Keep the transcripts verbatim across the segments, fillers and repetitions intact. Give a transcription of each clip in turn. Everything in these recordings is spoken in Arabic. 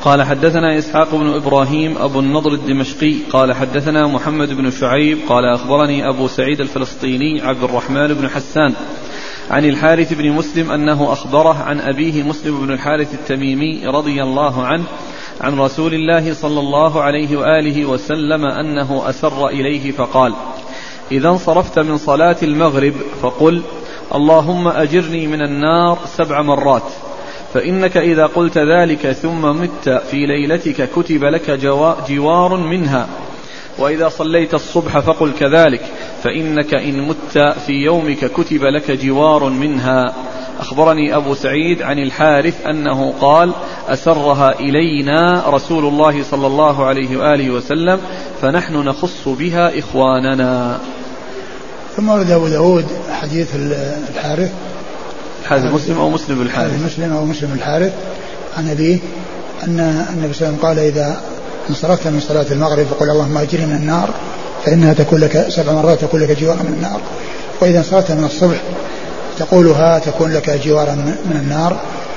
قال حدثنا إسحاق بن إبراهيم أبو النضر الدمشقي قال حدثنا محمد بن شعيب قال أخبرني أبو سعيد الفلسطيني عبد الرحمن بن حسان عن الحارث بن مسلم أنه أخبره عن أبيه مسلم بن الحارث التميمي رضي الله عنه عن رسول الله صلى الله عليه وآله وسلم أنه أسر إليه فقال: إذا انصرفت من صلاة المغرب فقل: اللهم أجرني من النار سبع مرات، فإنك إذا قلت ذلك ثم مت في ليلتك كتب لك جوار منها. وإذا صليت الصبح فقل كذلك، فإنك إن مت في يومك كتب لك جوار منها. أخبرني أبو سعيد عن الحارث أنه قال: أسرها إلينا رسول الله صلى الله عليه وآله وسلم فنحن نخص بها إخواننا. ثم ورد أبو داود حديث الحارث الحارث مسلم أو مسلم الحارث مسلم أو مسلم الحارث عن أبيه أن النبي صلى الله عليه وسلم قال: إذا انصرفت من صلاة المغرب فقل اللهم أجرني من النار فإنها تكون لك سبع مرات تكون لك جوارا من النار، وإذا انصرفت من الصبح تقولها تكون لك جوارا من النار.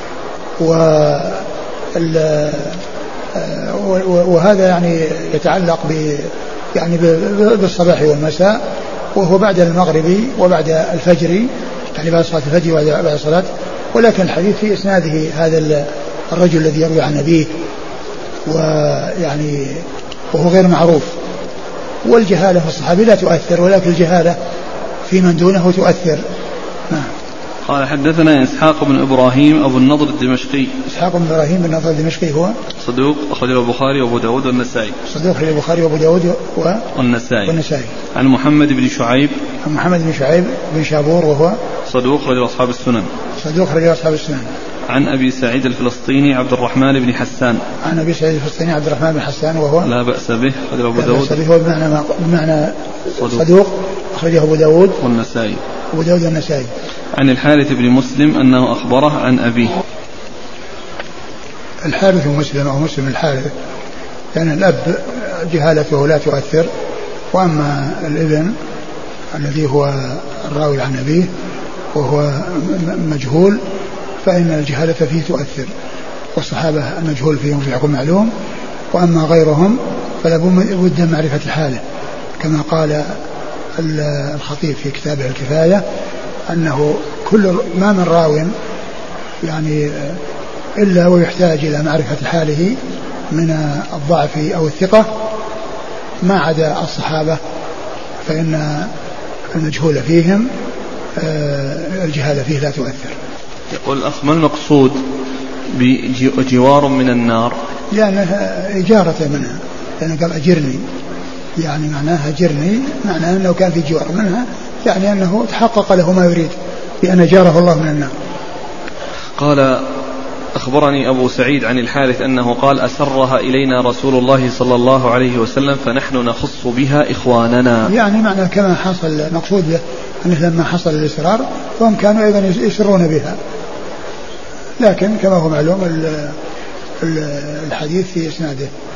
وهذا يعني يتعلق ب يعني بالصباح والمساء، وهو بعد المغرب وبعد الفجر، يعني بعد صلاة الفجر وبعد صلاة. ولكن الحديث في إسناده هذا الرجل الذي يروي عن أبيه، ويعني وهو غير معروف. والجهالة في الصحابي لا تؤثر، ولكن الجهالة في من دونه تؤثر. نعم. قال حدثنا إسحاق بن إبراهيم أبو النضر الدمشقي. إسحاق بن إبراهيم بن النضر الدمشقي هو صدوق أخرجه البخاري وأبو داود والنسائي. صدوق أخرجه البخاري وأبو داود والنسائي. والنسائي. عن محمد بن شعيب. عن محمد بن شعيب بن شابور وهو صدوق أخرجه أصحاب السنن. صدوق أخرجه أصحاب السنن. عن أبي سعيد الفلسطيني عبد الرحمن بن حسان. عن أبي سعيد الفلسطيني عبد الرحمن بن حسان وهو لا بأس به أخرجه أبو داود. لا بأس به هو بمعنى بمعنى صدوق, صدوق أخرجه أبو داود والنسائي. أبو داود والنسائي. عن الحارث بن مسلم أنه أخبره عن أبيه. الحارث مسلم أو مسلم الحارث، لأن يعني الأب جهالته لا تؤثر، وأما الابن الذي هو الراوي عن أبيه وهو مجهول فإن الجهالة فيه تؤثر، والصحابة المجهول فيهم يكون معلوم، وأما غيرهم فلا بد من معرفة الحالة، كما قال الخطيب في كتابه الكفاية أنه كل ما من راو يعني إلا ويحتاج إلى معرفة حاله من الضعف أو الثقة، ما عدا الصحابة فإن المجهول فيهم الجهالة فيه لا تؤثر. يقول الأخ: ما المقصود بجوار من النار؟ لأنها إجارة منها، لأنه قال أجرني، يعني معناها أجرني معناها أنه كان في جوار منها، يعني أنه تحقق له ما يريد بأن جاره الله من النار. قال: أخبرني أبو سعيد عن الحارث أنه قال: أسرها إلينا رسول الله صلى الله عليه وسلم فنحن نخص بها إخواننا. يعني معنى كما حصل مقصود له أنه لما حصل الإسرار فهم كانوا أيضا يسرون بها، لكن كما هو معلوم الحديث في إسناده